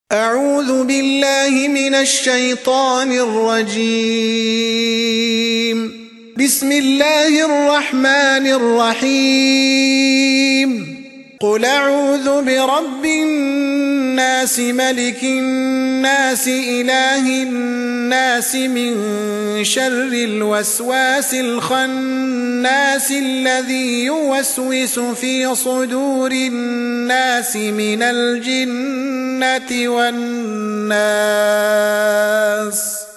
أعوذ بالله من الشيطان الرجيم. بسم الله الرحمن الرحيم. قل أعوذ برب الناس ملك الناس إله الناس من شر الوسواس الخناس الذي يوسوس في صدور الناس من الجنة والناس.